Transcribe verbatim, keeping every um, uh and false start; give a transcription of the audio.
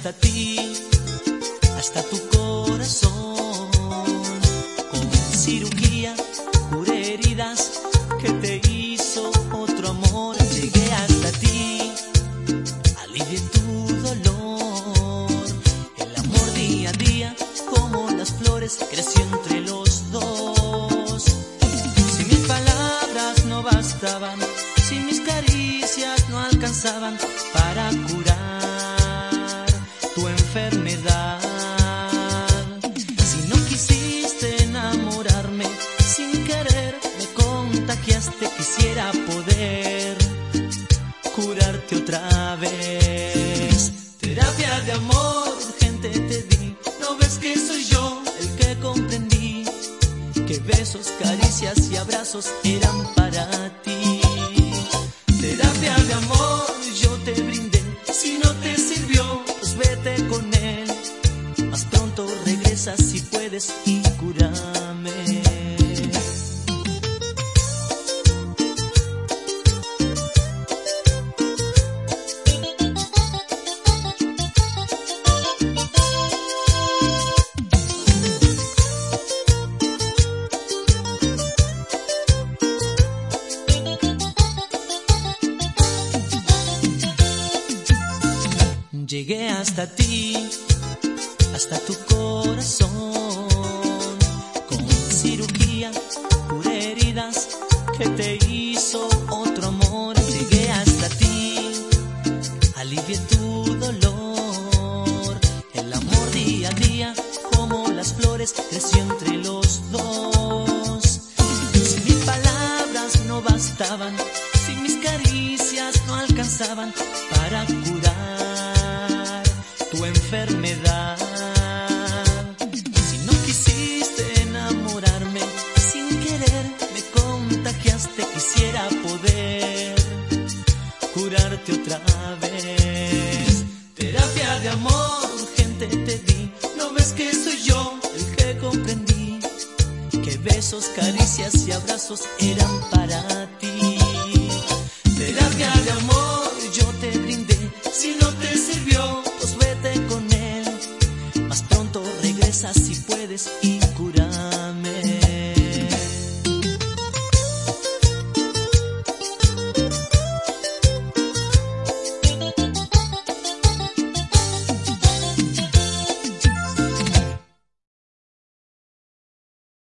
hasta ti, hasta tu corazón. Con cirugía curé heridas que te hizo otro amor. Llegué hasta ti, alivié tu dolor. El amor día a día, como las flores, creció entre los dos. Si mis palabras no bastaban, si mis caricias no alcanzaban para curar tu enfermedad, si no quisiste enamorarme, sin querer me contagiaste, quisiera poder curarte otra vez. Terapia de amor urgente te di, ¿no ves que soy yo el que comprendí que besos, caricias y abrazos eran para ti? Terapia de amor yo te brindé, si no te sirvió, pues vete con él. Más pronto regresas si puedes y cúrame. Llegué hasta ti, hasta tu corazón. Con cirugía curé heridas que te hizo otro amor. Llegué hasta ti, alivié tu dolor. El amor día a día, como las flores, creció entre los dos. Si mis palabras no bastaban, si mis caricias no alcanzaban para curar tu enfermedad, si no quisiste enamorarme, sin querer me contagiaste, quisiera poder curarte otra vez. Terapia de amor urgente te di, ¿no ves que soy yo el que comprendí que besos, caricias y abrazos eran para ti?